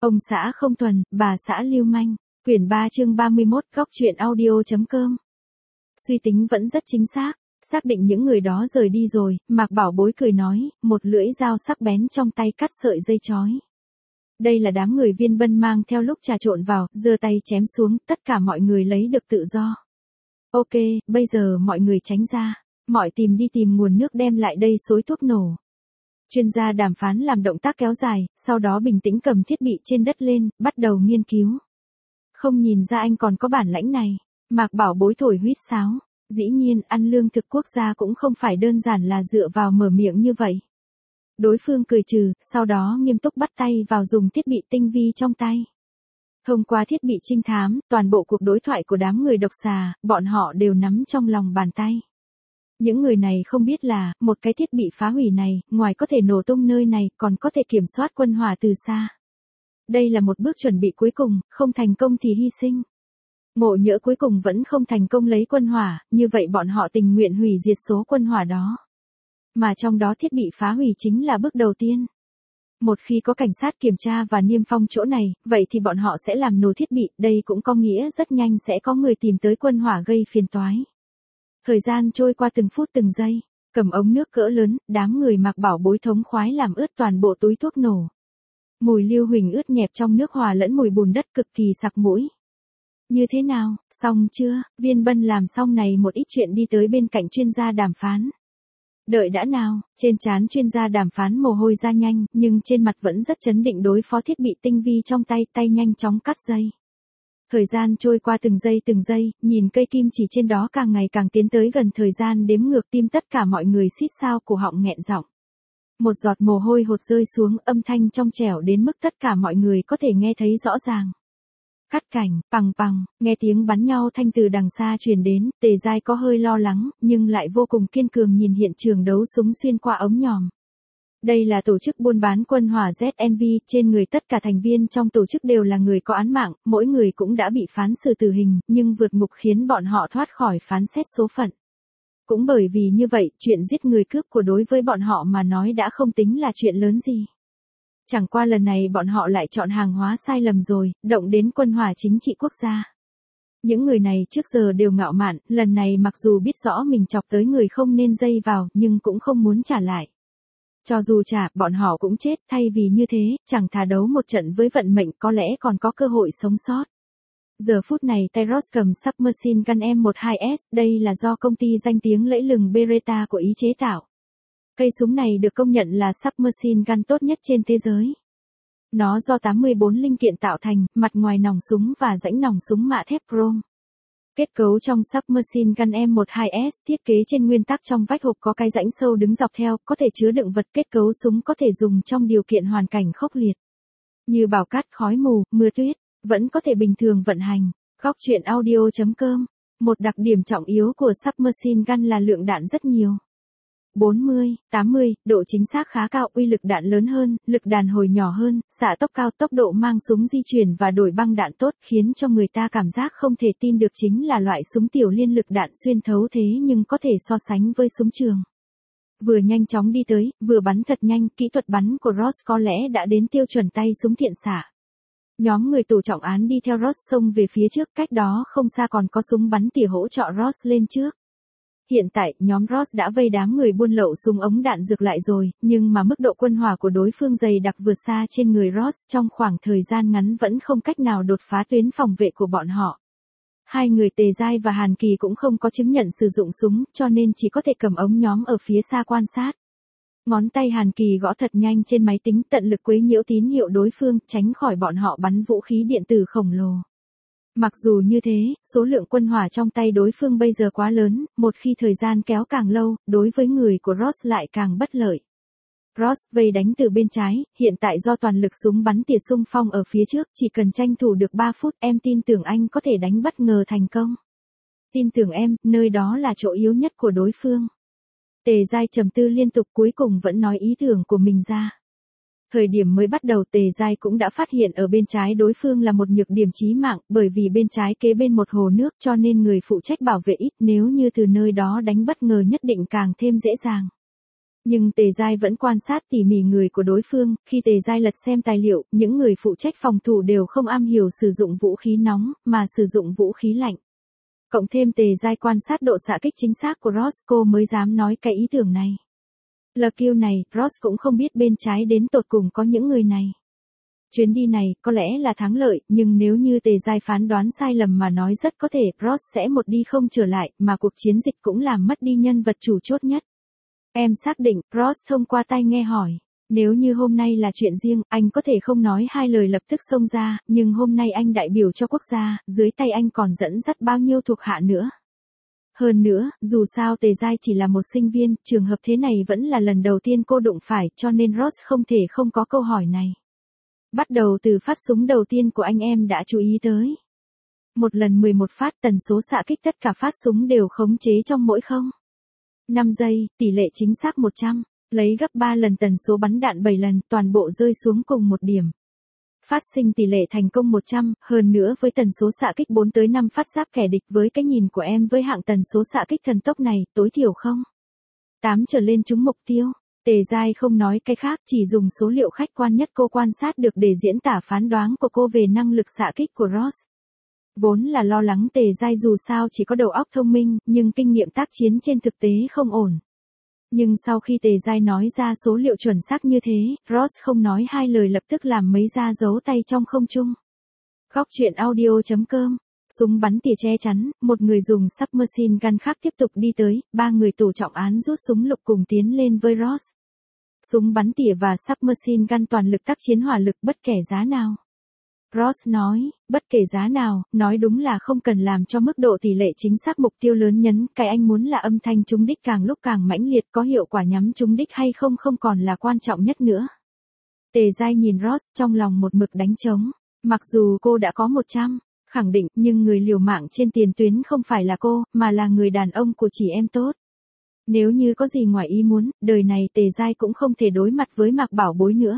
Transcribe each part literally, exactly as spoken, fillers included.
Ông xã không thuần, bà xã lưu manh. Quyển ba chương ba mươi mốt, góc truyện audio.com. Suy tính vẫn rất chính xác, xác định những người đó rời đi rồi, Mạc Bảo Bối cười nói, một lưỡi dao sắc bén trong tay cắt sợi dây chói. Đây là đám người Viên Bân mang theo lúc trà trộn vào, giơ tay chém xuống, tất cả mọi người lấy được tự do. Ok, bây giờ mọi người tránh ra, mọi tìm đi tìm nguồn nước đem lại đây xối thuốc nổ. Chuyên gia đàm phán làm động tác kéo dài, sau đó bình tĩnh cầm thiết bị trên đất lên, bắt đầu nghiên cứu. Không nhìn ra anh còn có bản lãnh này, Mạc Bảo Bối thổi huýt sáo. Dĩ nhiên, ăn lương thực quốc gia cũng không phải đơn giản là dựa vào mở miệng như vậy. Đối phương cười trừ, sau đó nghiêm túc bắt tay vào dùng thiết bị tinh vi trong tay. Thông qua thiết bị trinh thám, toàn bộ cuộc đối thoại của đám người độc xà, bọn họ đều nắm trong lòng bàn tay. Những người này không biết là, một cái thiết bị phá hủy này, ngoài có thể nổ tung nơi này, còn có thể kiểm soát quân hỏa từ xa. Đây là một bước chuẩn bị cuối cùng, không thành công thì hy sinh. Ngộ nhỡ cuối cùng vẫn không thành công lấy quân hỏa, như vậy bọn họ tình nguyện hủy diệt số quân hỏa đó. Mà trong đó thiết bị phá hủy chính là bước đầu tiên. Một khi có cảnh sát kiểm tra và niêm phong chỗ này, vậy thì bọn họ sẽ làm nổ thiết bị, đây cũng có nghĩa rất nhanh sẽ có người tìm tới quân hỏa gây phiền toái. Thời gian trôi qua từng phút từng giây, cầm ống nước cỡ lớn, đám người Mạc Bảo Bối thống khoái làm ướt toàn bộ túi thuốc nổ. Mùi lưu huỳnh ướt nhẹp trong nước hòa lẫn mùi bùn đất cực kỳ sặc mũi. Như thế nào, xong chưa? Viên Bân làm xong này một ít chuyện đi tới bên cạnh chuyên gia đàm phán. Đợi đã nào, trên trán chuyên gia đàm phán mồ hôi ra nhanh, nhưng trên mặt vẫn rất chấn định đối phó thiết bị tinh vi trong tay, tay nhanh chóng cắt dây. Thời gian trôi qua từng giây từng giây, nhìn cây kim chỉ trên đó càng ngày càng tiến tới gần thời gian đếm ngược, tim tất cả mọi người xít sao cổ họng nghẹn giọng. Một giọt mồ hôi hột rơi xuống, âm thanh trong trẻo đến mức tất cả mọi người có thể nghe thấy rõ ràng. Cắt cảnh, pằng pằng, nghe tiếng bắn nhau thanh từ đằng xa truyền đến, Tề Giai có hơi lo lắng, nhưng lại vô cùng kiên cường nhìn hiện trường đấu súng xuyên qua ống nhòm. Đây là tổ chức buôn bán quân hỏa Z N V, trên người tất cả thành viên trong tổ chức đều là người có án mạng, mỗi người cũng đã bị phán xử tử hình, nhưng vượt ngục khiến bọn họ thoát khỏi phán xét số phận. Cũng bởi vì như vậy, chuyện giết người cướp của đối với bọn họ mà nói đã không tính là chuyện lớn gì. Chẳng qua lần này bọn họ lại chọn hàng hóa sai lầm rồi, động đến quân hỏa chính trị quốc gia. Những người này trước giờ đều ngạo mạn, lần này mặc dù biết rõ mình chọc tới người không nên dây vào, nhưng cũng không muốn trả lại. Cho dù trả, bọn họ cũng chết, thay vì như thế, chẳng thà đấu một trận với vận mệnh có lẽ còn có cơ hội sống sót. Giờ phút này Tyros cầm Submachine Gun M mười hai S, đây là do công ty danh tiếng lẫy lừng Beretta của Ý chế tạo. Cây súng này được công nhận là Submachine Gun tốt nhất trên thế giới. Nó do tám mươi bốn linh kiện tạo thành, mặt ngoài nòng súng và rãnh nòng súng mạ thép chrome. Kết cấu trong Submachine Gun M mười hai S thiết kế trên nguyên tắc trong vách hộp có cái rãnh sâu đứng dọc theo, có thể chứa đựng vật. Kết cấu súng có thể dùng trong điều kiện hoàn cảnh khốc liệt, như bão cát, khói mù, mưa tuyết, vẫn có thể bình thường vận hành. Góc truyện audio.com. Một đặc điểm trọng yếu của Submachine Gun là lượng đạn rất nhiều. bốn mươi, tám mươi, độ chính xác khá cao, uy lực đạn lớn hơn, lực đàn hồi nhỏ hơn, xạ tốc cao, tốc độ mang súng di chuyển và đổi băng đạn tốt, khiến cho người ta cảm giác không thể tin được chính là loại súng tiểu liên lực đạn xuyên thấu thế nhưng có thể so sánh với súng trường. Vừa nhanh chóng đi tới, vừa bắn thật nhanh, kỹ thuật bắn của Ross có lẽ đã đến tiêu chuẩn tay súng thiện xạ. Nhóm người tù trọng án đi theo Ross xông về phía trước, cách đó không xa còn có súng bắn tỉa hỗ trợ Ross lên trước. Hiện tại, nhóm Ross đã vây đám người buôn lậu súng ống đạn dược lại rồi, nhưng mà mức độ quân hỏa của đối phương dày đặc vượt xa trên người Ross, trong khoảng thời gian ngắn vẫn không cách nào đột phá tuyến phòng vệ của bọn họ. Hai người Tề Giai và Hàn Kỳ cũng không có chứng nhận sử dụng súng, cho nên chỉ có thể cầm ống nhóm ở phía xa quan sát. Ngón tay Hàn Kỳ gõ thật nhanh trên máy tính, tận lực quấy nhiễu tín hiệu đối phương, tránh khỏi bọn họ bắn vũ khí điện tử khổng lồ. Mặc dù như thế, số lượng quân hỏa trong tay đối phương bây giờ quá lớn, một khi thời gian kéo càng lâu, đối với người của Ross lại càng bất lợi. Ross vây đánh từ bên trái, hiện tại do toàn lực súng bắn tỉa xung phong ở phía trước, chỉ cần tranh thủ được ba phút, em tin tưởng anh có thể đánh bất ngờ thành công. Tin tưởng em, nơi đó là chỗ yếu nhất của đối phương. Tề Giai trầm tư liên tục, cuối cùng vẫn nói ý tưởng của mình ra. Thời điểm mới bắt đầu Tề Giai cũng đã phát hiện ở bên trái đối phương là một nhược điểm chí mạng, bởi vì bên trái kế bên một hồ nước cho nên người phụ trách bảo vệ ít, nếu như từ nơi đó đánh bất ngờ nhất định càng thêm dễ dàng. Nhưng Tề Giai vẫn quan sát tỉ mỉ người của đối phương, khi Tề Giai lật xem tài liệu, những người phụ trách phòng thủ đều không am hiểu sử dụng vũ khí nóng, mà sử dụng vũ khí lạnh. Cộng thêm Tề Giai quan sát độ xạ kích chính xác của Ross, cô mới dám nói cái ý tưởng này. Lờ kiu này, Ross cũng không biết bên trái đến tột cùng có những người này. Chuyến đi này, có lẽ là thắng lợi, nhưng nếu như Tề Giai phán đoán sai lầm mà nói rất có thể Ross sẽ một đi không trở lại, mà cuộc chiến dịch cũng làm mất đi nhân vật chủ chốt nhất. Em xác định, Ross thông qua tai nghe hỏi. Nếu như hôm nay là chuyện riêng, anh có thể không nói hai lời lập tức xông ra, nhưng hôm nay anh đại biểu cho quốc gia, dưới tay anh còn dẫn dắt bao nhiêu thuộc hạ nữa. Hơn nữa, dù sao Tề Giai chỉ là một sinh viên, trường hợp thế này vẫn là lần đầu tiên cô đụng phải, cho nên Ross không thể không có câu hỏi này. Bắt đầu từ phát súng đầu tiên của anh em đã chú ý tới. Một lần mười một phát, tần số xạ kích tất cả phát súng đều khống chế trong mỗi không. năm giây, tỷ lệ chính xác một trăm, lấy gấp ba lần tần số bắn đạn bảy lần, toàn bộ rơi xuống cùng một điểm. Phát sinh tỷ lệ thành công một trăm, hơn nữa với tần số xạ kích bốn tới năm phát giáp kẻ địch, với cái nhìn của em với hạng tần số xạ kích thần tốc này, tối thiểu không tám trở lên trúng mục tiêu. Tề Giai không nói cái khác, chỉ dùng số liệu khách quan nhất cô quan sát được để diễn tả phán đoán của cô về năng lực xạ kích của Ross. Vốn là lo lắng Tề Giai dù sao chỉ có đầu óc thông minh, nhưng kinh nghiệm tác chiến trên thực tế không ổn. Nhưng sau khi Tề Giai nói ra số liệu chuẩn xác như thế, Ross không nói hai lời lập tức làm mấy ra giấu tay trong không trung. Góc truyện audio chấm com. Súng bắn tỉa che chắn, một người dùng submachine gun khác tiếp tục đi tới, ba người tù trọng án rút súng lục cùng tiến lên với Ross. Súng bắn tỉa và submachine gun toàn lực tác chiến hỏa lực bất kể giá nào. Ross nói, bất kể giá nào, nói đúng là không cần làm cho mức độ tỷ lệ chính xác mục tiêu lớn nhấn, cái anh muốn là âm thanh trúng đích càng lúc càng mãnh liệt, có hiệu quả nhắm trúng đích hay không không còn là quan trọng nhất nữa. Tề Giai nhìn Ross trong lòng một mực đánh trống, mặc dù cô đã có một trăm, khẳng định, nhưng người liều mạng trên tiền tuyến không phải là cô, mà là người đàn ông của chị em tốt. Nếu như có gì ngoài ý muốn, đời này Tề Giai cũng không thể đối mặt với Mạc Bảo Bối nữa.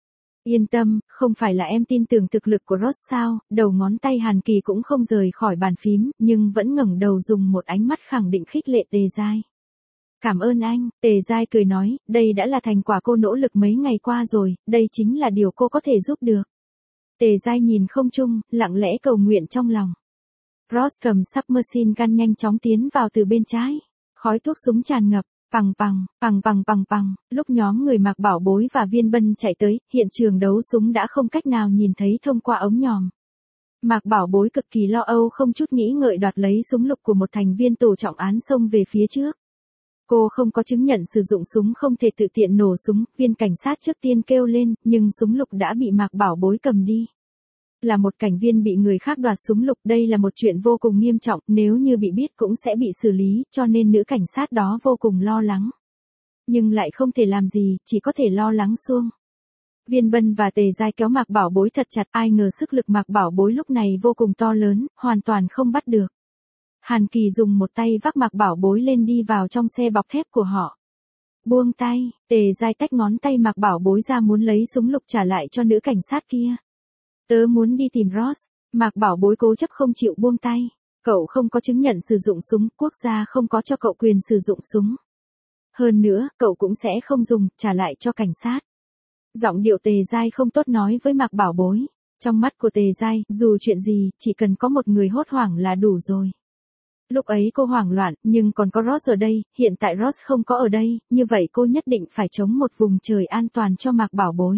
Yên tâm, không phải là em tin tưởng thực lực của Ross sao, đầu ngón tay Hàn Kỳ cũng không rời khỏi bàn phím, nhưng vẫn ngẩng đầu dùng một ánh mắt khẳng định khích lệ Tề Giai. Cảm ơn anh, Tề Giai cười nói, đây đã là thành quả cô nỗ lực mấy ngày qua rồi, đây chính là điều cô có thể giúp được. Tề Giai nhìn không trung, lặng lẽ cầu nguyện trong lòng. Ross cầm submachine gun nhanh chóng tiến vào từ bên trái, khói thuốc súng tràn ngập. Pằng pằng, pằng pằng pằng pằng, lúc nhóm người Mạc Bảo Bối và Viên Bân chạy tới, hiện trường đấu súng đã không cách nào nhìn thấy thông qua ống nhòm. Mạc Bảo Bối cực kỳ lo âu không chút nghĩ ngợi đoạt lấy súng lục của một thành viên tổ trọng án xông về phía trước. Cô không có chứng nhận sử dụng súng không thể tự tiện nổ súng, viên cảnh sát trước tiên kêu lên, nhưng súng lục đã bị Mạc Bảo Bối cầm đi. Là một cảnh viên bị người khác đoạt súng lục, đây là một chuyện vô cùng nghiêm trọng, nếu như bị biết cũng sẽ bị xử lý, cho nên nữ cảnh sát đó vô cùng lo lắng. Nhưng lại không thể làm gì, chỉ có thể lo lắng suông. Viên Bân và Tề Giai kéo Mạc Bảo Bối thật chặt, ai ngờ sức lực Mạc Bảo Bối lúc này vô cùng to lớn, hoàn toàn không bắt được. Hàn Kỳ dùng một tay vác Mạc Bảo Bối lên đi vào trong xe bọc thép của họ. Buông tay, Tề Giai tách ngón tay Mạc Bảo Bối ra muốn lấy súng lục trả lại cho nữ cảnh sát kia. Tớ muốn đi tìm Ross, Mạc Bảo Bối cố chấp không chịu buông tay. Cậu không có chứng nhận sử dụng súng, quốc gia không có cho cậu quyền sử dụng súng. Hơn nữa, cậu cũng sẽ không dùng, trả lại cho cảnh sát. Giọng điệu Tề Giai không tốt nói với Mạc Bảo Bối. Trong mắt của Tề Giai, dù chuyện gì, chỉ cần có một người hốt hoảng là đủ rồi. Lúc ấy cô hoảng loạn, nhưng còn có Ross ở đây, hiện tại Ross không có ở đây, như vậy cô nhất định phải chống một vùng trời an toàn cho Mạc Bảo Bối.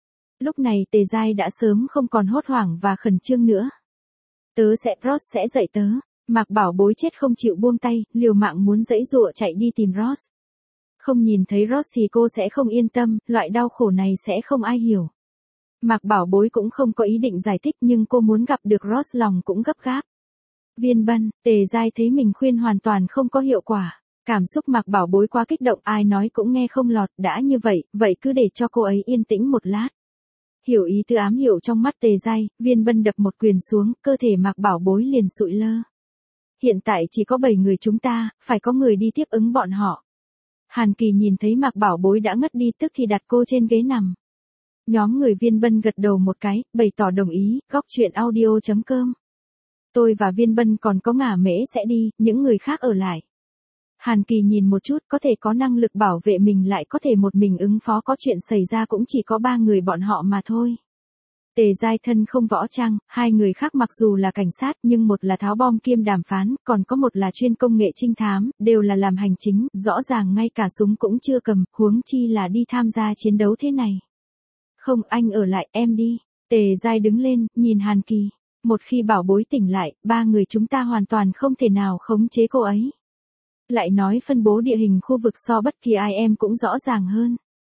Lúc này Tề Giai đã sớm không còn hốt hoảng và khẩn trương nữa. Tớ sẽ, Ross sẽ dạy tớ. Mạc Bảo Bối chết không chịu buông tay, liều mạng muốn giãy giụa chạy đi tìm Ross. Không nhìn thấy Ross thì cô sẽ không yên tâm, loại đau khổ này sẽ không ai hiểu. Mạc Bảo Bối cũng không có ý định giải thích nhưng cô muốn gặp được Ross lòng cũng gấp gáp. Viên Bân, Tề Giai thấy mình khuyên hoàn toàn không có hiệu quả. Cảm xúc Mạc Bảo Bối quá kích động, ai nói cũng nghe không lọt, đã như vậy, vậy cứ để cho cô ấy yên tĩnh một lát. Hiểu ý tứ ám hiệu trong mắt Tề Giai, Viên Bân đập một quyền xuống, cơ thể Mạc Bảo Bối liền sụi lơ. Hiện tại chỉ có bảy người chúng ta, phải có người đi tiếp ứng bọn họ. Hàn Kỳ nhìn thấy Mạc Bảo Bối đã ngất đi tức thì đặt cô trên ghế nằm. Nhóm người Viên Bân gật đầu một cái, bày tỏ đồng ý, góc truyện audio chấm com. Tôi và Viên Bân còn có Ngả Mễ sẽ đi, những người khác ở lại. Hàn Kỳ nhìn một chút, có thể có năng lực bảo vệ mình lại có thể một mình ứng phó có chuyện xảy ra cũng chỉ có ba người bọn họ mà thôi. Tề Giai thân không võ trang, hai người khác mặc dù là cảnh sát nhưng một là tháo bom kiêm đàm phán, còn có một là chuyên công nghệ trinh thám, đều là làm hành chính, rõ ràng ngay cả súng cũng chưa cầm, huống chi là đi tham gia chiến đấu thế này. Không, anh ở lại, em đi. Tề Giai đứng lên, nhìn Hàn Kỳ. Một khi bảo bối tỉnh lại, ba người chúng ta hoàn toàn không thể nào khống chế cô ấy. Lại nói phân bố địa hình khu vực so bất kỳ ai em cũng rõ ràng hơn.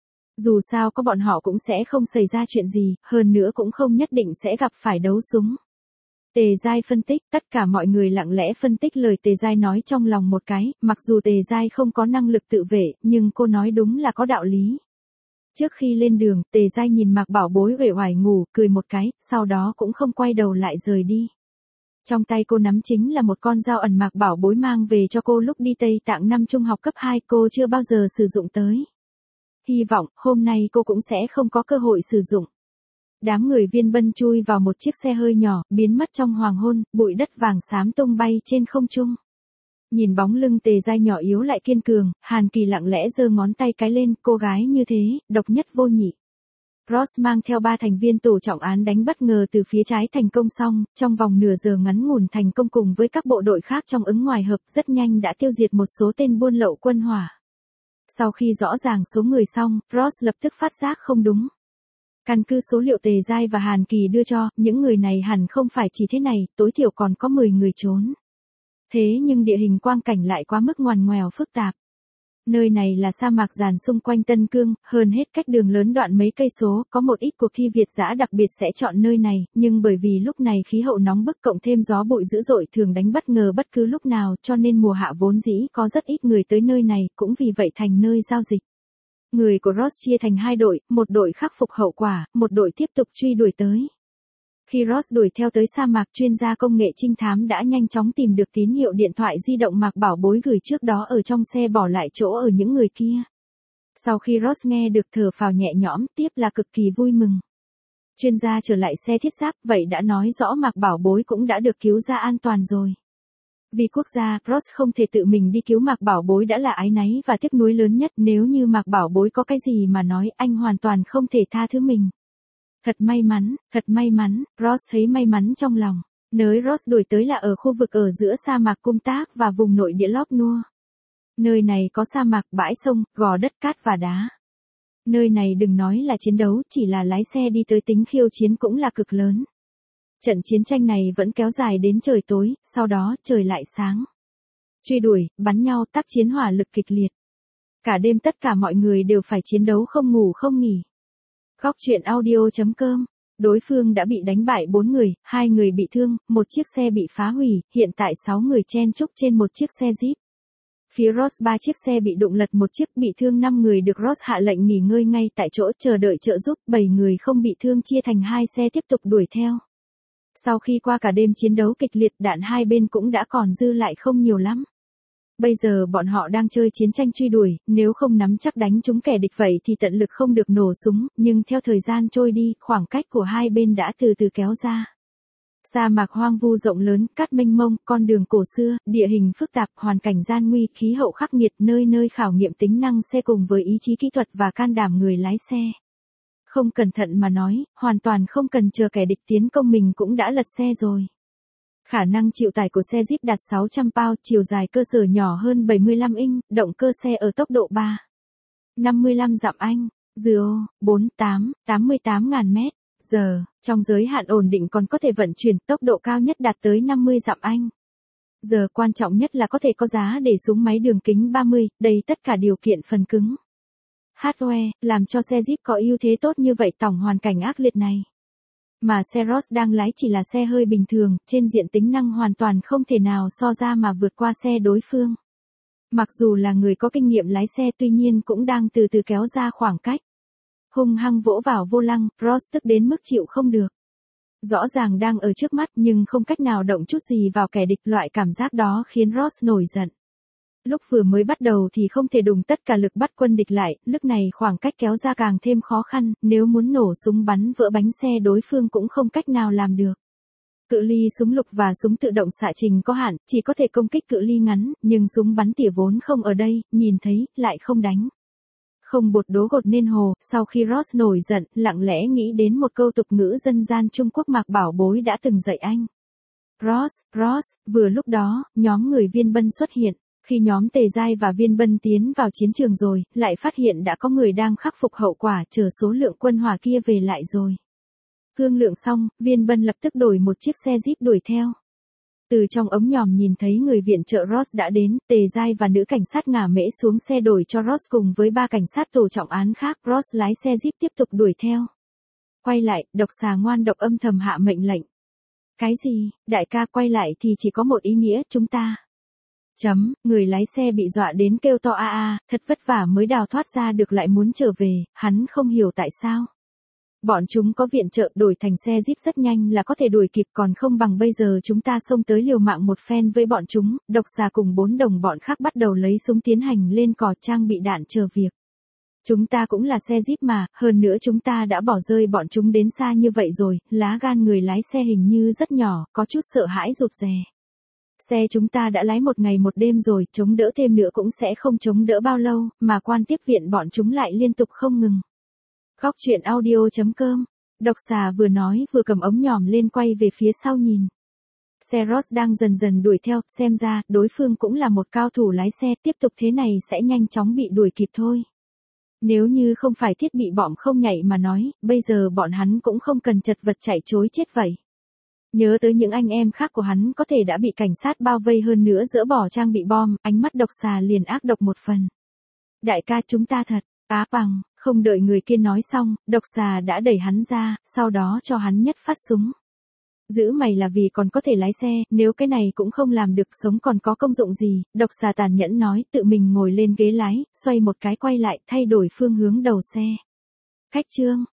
Dù sao có bọn họ cũng sẽ không xảy ra chuyện gì, hơn nữa cũng không nhất định sẽ gặp phải đấu súng. Tề Giai phân tích, tất cả mọi người lặng lẽ phân tích lời Tề Giai nói trong lòng một cái, mặc dù Tề Giai không có năng lực tự vệ, nhưng cô nói đúng là có đạo lý. Trước khi lên đường, Tề Giai nhìn Mạc Bảo Bối uể oải ngủ, cười một cái, sau đó cũng không quay đầu lại rời đi. Trong tay cô nắm chính là một con dao ẩn Mạc Bảo Bối mang về cho cô lúc đi Tây Tạng năm trung học cấp hai, cô chưa bao giờ sử dụng tới. Hy vọng, hôm nay cô cũng sẽ không có cơ hội sử dụng. Đám người Viên Bân chui vào một chiếc xe hơi nhỏ, biến mất trong hoàng hôn, bụi đất vàng xám tung bay trên không trung. Nhìn bóng lưng Tề Giai nhỏ yếu lại kiên cường, Hàn Kỳ lặng lẽ giơ ngón tay cái lên, cô gái như thế, độc nhất vô nhị. Ross mang theo ba thành viên tổ trọng án đánh bất ngờ từ phía trái thành công xong, trong vòng nửa giờ ngắn ngủn thành công cùng với các bộ đội khác trong ứng ngoài hợp rất nhanh đã tiêu diệt một số tên buôn lậu quân hỏa. Sau khi rõ ràng số người xong, Ross lập tức phát giác không đúng. Căn cứ số liệu Tề Giai và Hàn Kỳ đưa cho, những người này hẳn không phải chỉ thế này, tối thiểu còn có mười người trốn. Thế nhưng địa hình quang cảnh lại quá mức ngoằn ngoèo phức tạp. Nơi này là sa mạc dàn xung quanh Tân Cương, hơn hết cách đường lớn đoạn mấy cây số, có một ít cuộc thi Việt dã đặc biệt sẽ chọn nơi này, nhưng bởi vì lúc này khí hậu nóng bức cộng thêm gió bụi dữ dội thường đánh bất ngờ bất cứ lúc nào cho nên mùa hạ vốn dĩ có rất ít người tới nơi này, cũng vì vậy thành nơi giao dịch. Người của Ross chia thành hai đội, một đội khắc phục hậu quả, một đội tiếp tục truy đuổi tới. Khi Ross đuổi theo tới sa mạc, chuyên gia công nghệ trinh thám đã nhanh chóng tìm được tín hiệu điện thoại di động Mạc Bảo Bối gửi trước đó ở trong xe bỏ lại chỗ ở những người kia. Sau khi Ross nghe được thở phào nhẹ nhõm, tiếp là cực kỳ vui mừng. Chuyên gia trở lại xe thiết giáp, vậy đã nói rõ Mạc Bảo Bối cũng đã được cứu ra an toàn rồi. Vì quốc gia, Ross không thể tự mình đi cứu Mạc Bảo Bối đã là áy náy và tiếc nuối lớn nhất, nếu như Mạc Bảo Bối có cái gì mà nói, anh hoàn toàn không thể tha thứ mình. Thật may mắn, thật may mắn, Ross thấy may mắn trong lòng. Nơi Ross đuổi tới là ở khu vực ở giữa sa mạc Cung Tác và vùng nội địa Lop Nua. Nơi này có sa mạc, bãi sông, gò đất cát và đá. Nơi này đừng nói là chiến đấu, chỉ là lái xe đi tới tính khiêu chiến cũng là cực lớn. Trận chiến tranh này vẫn kéo dài đến trời tối, sau đó trời lại sáng. Truy đuổi, bắn nhau, tác chiến hỏa lực kịch liệt. Cả đêm tất cả mọi người đều phải chiến đấu không ngủ không nghỉ. Góc truyện audio chấm com. Đối phương đã bị đánh bại bốn người, hai người bị thương, một chiếc xe bị phá hủy, hiện tại sáu người chen chúc trên một chiếc xe Jeep. Phía Ross ba chiếc xe bị đụng lật, một chiếc bị thương năm người được Ross hạ lệnh nghỉ ngơi ngay tại chỗ chờ đợi trợ giúp, bảy người không bị thương chia thành hai xe tiếp tục đuổi theo. Sau khi qua cả đêm chiến đấu kịch liệt, đạn hai bên cũng đã còn dư lại không nhiều lắm. Bây giờ bọn họ đang chơi chiến tranh truy đuổi, nếu không nắm chắc đánh trúng kẻ địch vậy thì tận lực không được nổ súng, nhưng theo thời gian trôi đi, khoảng cách của hai bên đã từ từ kéo ra. Sa mạc hoang vu rộng lớn, cát mênh mông, con đường cổ xưa, địa hình phức tạp, hoàn cảnh gian nguy, khí hậu khắc nghiệt, nơi nơi khảo nghiệm tính năng xe cùng với ý chí kỹ thuật và can đảm người lái xe. Không cẩn thận mà nói, hoàn toàn không cần chờ kẻ địch tiến công mình cũng đã lật xe rồi. Khả năng chịu tải của xe Jeep đạt sáu trăm pound, chiều dài cơ sở nhỏ hơn bảy mươi lăm inch, động cơ xe ở tốc độ ba phẩy năm mươi lăm dặm Anh, Gio, bốn mươi tám, tám mươi tám nghìn mét giờ, trong giới hạn ổn định còn có thể vận chuyển, tốc độ cao nhất đạt tới năm mươi dặm Anh. Giờ quan trọng nhất là có thể có giá để súng máy đường kính ba mươi, đầy tất cả điều kiện phần cứng. Hardware, làm cho xe Jeep có ưu thế tốt như vậy tổng hoàn cảnh ác liệt này. Mà xe Ross đang lái chỉ là xe hơi bình thường, trên diện tính năng hoàn toàn không thể nào so ra mà vượt qua xe đối phương. Mặc dù là người có kinh nghiệm lái xe tuy nhiên cũng đang từ từ kéo ra khoảng cách. Hung hăng vỗ vào vô lăng, Ross tức đến mức chịu không được. Rõ ràng đang ở trước mắt nhưng không cách nào động chút gì vào kẻ địch, loại cảm giác đó khiến Ross nổi giận. Lúc vừa mới bắt đầu thì không thể dùng tất cả lực bắt quân địch lại, lúc này khoảng cách kéo ra càng thêm khó khăn, nếu muốn nổ súng bắn vỡ bánh xe đối phương cũng không cách nào làm được. Cự ly súng lục và súng tự động xạ trình có hạn, chỉ có thể công kích cự ly ngắn, nhưng súng bắn tỉa vốn không ở đây, nhìn thấy, lại không đánh. Không bột đố gột nên hồ, sau khi Ross nổi giận, lặng lẽ nghĩ đến một câu tục ngữ dân gian Trung Quốc Mạc Bảo Bối đã từng dạy anh. Ross, Ross, vừa lúc đó, nhóm người Viên Bân xuất hiện. Khi nhóm Tề Giai và Viên Bân tiến vào chiến trường rồi, lại phát hiện đã có người đang khắc phục hậu quả chờ số lượng quân hỏa kia về lại rồi. Thương lượng xong, Viên Bân lập tức đổi một chiếc xe Jeep đuổi theo. Từ trong ống nhòm nhìn thấy người viện trợ Ross đã đến, Tề Giai và nữ cảnh sát ngả mễ xuống xe đổi cho Ross cùng với ba cảnh sát tổ trọng án khác. Ross lái xe Jeep tiếp tục đuổi theo. Quay lại, độc xà ngoan độc âm thầm hạ mệnh lệnh. Cái gì, đại ca, quay lại thì chỉ có một ý nghĩa, chúng ta. Chấm, người lái xe bị dọa đến kêu to a a, thật vất vả mới đào thoát ra được lại muốn trở về, hắn không hiểu tại sao. Bọn chúng có viện trợ đổi thành xe Jeep rất nhanh là có thể đuổi kịp, còn không bằng bây giờ chúng ta xông tới liều mạng một phen với bọn chúng. Độc xà cùng bốn đồng bọn khác bắt đầu lấy súng tiến hành lên cò trang bị đạn chờ việc. Chúng ta cũng là xe Jeep mà, hơn nữa chúng ta đã bỏ rơi bọn chúng đến xa như vậy rồi. Lá gan người lái xe hình như rất nhỏ, có chút sợ hãi rụt rè. Xe chúng ta đã lái một ngày một đêm rồi, chống đỡ thêm nữa cũng sẽ không chống đỡ bao lâu, mà quan tiếp viện bọn chúng lại liên tục không ngừng. Góc truyện audio chấm com. Độc xà vừa nói vừa cầm ống nhòm lên quay về phía sau nhìn. Xe Ross đang dần dần đuổi theo, xem ra, đối phương cũng là một cao thủ lái xe, tiếp tục thế này sẽ nhanh chóng bị đuổi kịp thôi. Nếu như không phải thiết bị bom không nhạy mà nói, bây giờ bọn hắn cũng không cần chật vật chạy trối chết vậy. Nhớ tới những anh em khác của hắn có thể đã bị cảnh sát bao vây hơn nữa dỡ bỏ trang bị bom, ánh mắt độc xà liền ác độc một phần. Đại ca, chúng ta thật, á bằng, không đợi người kia nói xong, độc xà đã đẩy hắn ra, sau đó cho hắn nhất phát súng. Giữ mày là vì còn có thể lái xe, nếu cái này cũng không làm được sống còn có công dụng gì, độc xà tàn nhẫn nói, tự mình ngồi lên ghế lái, xoay một cái quay lại, thay đổi phương hướng đầu xe. Khách trương,